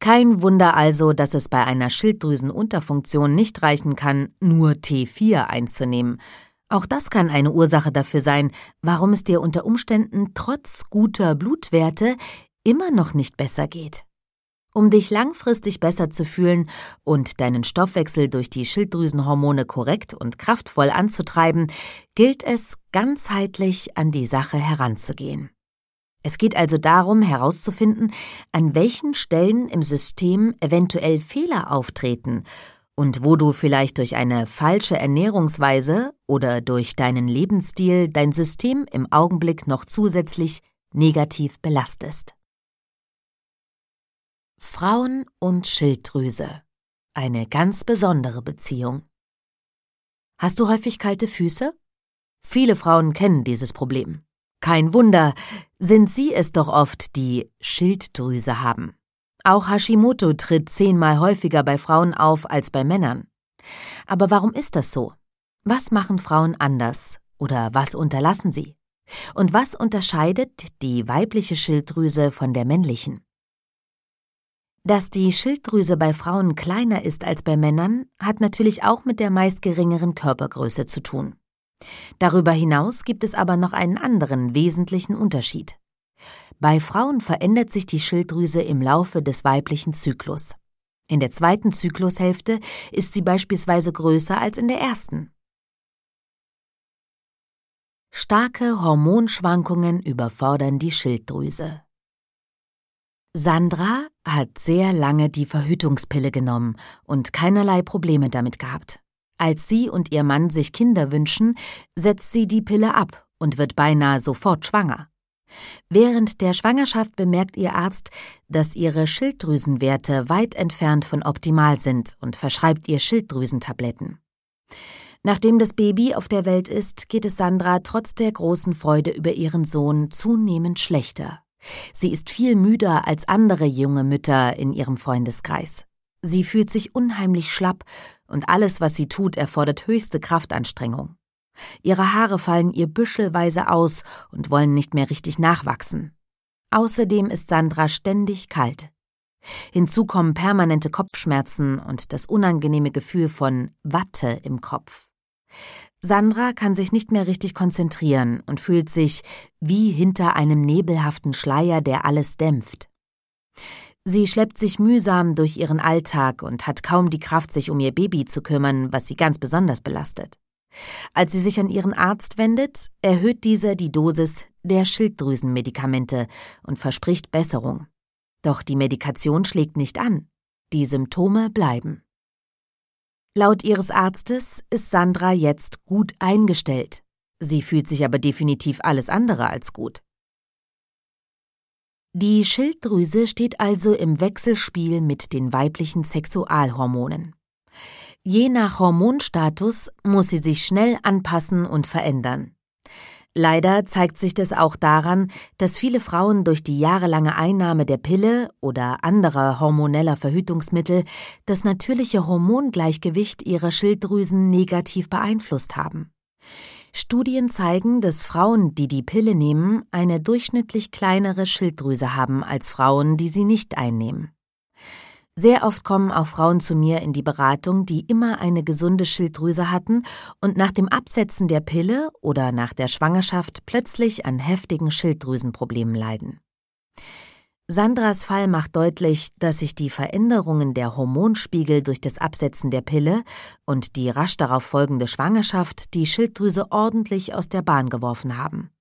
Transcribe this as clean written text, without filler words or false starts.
Kein Wunder also, dass es bei einer Schilddrüsenunterfunktion nicht reichen kann, nur T4 einzunehmen. Auch das kann eine Ursache dafür sein, warum es dir unter Umständen trotz guter Blutwerte immer noch nicht besser geht. Um dich langfristig besser zu fühlen und deinen Stoffwechsel durch die Schilddrüsenhormone korrekt und kraftvoll anzutreiben, gilt es, ganzheitlich an die Sache heranzugehen. Es geht also darum, herauszufinden, an welchen Stellen im System eventuell Fehler auftreten und wo du vielleicht durch eine falsche Ernährungsweise oder durch deinen Lebensstil dein System im Augenblick noch zusätzlich negativ belastest. Frauen und Schilddrüse. Eine ganz besondere Beziehung. Hast du häufig kalte Füße? Viele Frauen kennen dieses Problem. Kein Wunder, sind sie es doch oft, die Schilddrüse haben. Auch Hashimoto tritt 10-mal häufiger bei Frauen auf als bei Männern. Aber warum ist das so? Was machen Frauen anders oder was unterlassen sie? Und was unterscheidet die weibliche Schilddrüse von der männlichen? Dass die Schilddrüse bei Frauen kleiner ist als bei Männern, hat natürlich auch mit der meist geringeren Körpergröße zu tun. Darüber hinaus gibt es aber noch einen anderen wesentlichen Unterschied. Bei Frauen verändert sich die Schilddrüse im Laufe des weiblichen Zyklus. In der zweiten Zyklushälfte ist sie beispielsweise größer als in der ersten. Starke Hormonschwankungen überfordern die Schilddrüse. Sandra hat sehr lange die Verhütungspille genommen und keinerlei Probleme damit gehabt. Als sie und ihr Mann sich Kinder wünschen, setzt sie die Pille ab und wird beinahe sofort schwanger. Während der Schwangerschaft bemerkt ihr Arzt, dass ihre Schilddrüsenwerte weit entfernt von optimal sind und verschreibt ihr Schilddrüsentabletten. Nachdem das Baby auf der Welt ist, geht es Sandra trotz der großen Freude über ihren Sohn zunehmend schlechter. Sie ist viel müder als andere junge Mütter in ihrem Freundeskreis. Sie fühlt sich unheimlich schlapp und alles, was sie tut, erfordert höchste Kraftanstrengung. Ihre Haare fallen ihr büschelweise aus und wollen nicht mehr richtig nachwachsen. Außerdem ist Sandra ständig kalt. Hinzu kommen permanente Kopfschmerzen und das unangenehme Gefühl von Watte im Kopf. Sandra kann sich nicht mehr richtig konzentrieren und fühlt sich wie hinter einem nebelhaften Schleier, der alles dämpft. Sie schleppt sich mühsam durch ihren Alltag und hat kaum die Kraft, sich um ihr Baby zu kümmern, was sie ganz besonders belastet. Als sie sich an ihren Arzt wendet, erhöht dieser die Dosis der Schilddrüsenmedikamente und verspricht Besserung. Doch die Medikation schlägt nicht an. Die Symptome bleiben. Laut ihres Arztes ist Sandra jetzt gut eingestellt. Sie fühlt sich aber definitiv alles andere als gut. Die Schilddrüse steht also im Wechselspiel mit den weiblichen Sexualhormonen. Je nach Hormonstatus muss sie sich schnell anpassen und verändern. Leider zeigt sich das auch daran, dass viele Frauen durch die jahrelange Einnahme der Pille oder anderer hormoneller Verhütungsmittel das natürliche Hormongleichgewicht ihrer Schilddrüsen negativ beeinflusst haben. Studien zeigen, dass Frauen, die die Pille nehmen, eine durchschnittlich kleinere Schilddrüse haben als Frauen, die sie nicht einnehmen. Sehr oft kommen auch Frauen zu mir in die Beratung, die immer eine gesunde Schilddrüse hatten und nach dem Absetzen der Pille oder nach der Schwangerschaft plötzlich an heftigen Schilddrüsenproblemen leiden. Sandras Fall macht deutlich, dass sich die Veränderungen der Hormonspiegel durch das Absetzen der Pille und die rasch darauf folgende Schwangerschaft die Schilddrüse ordentlich aus der Bahn geworfen haben.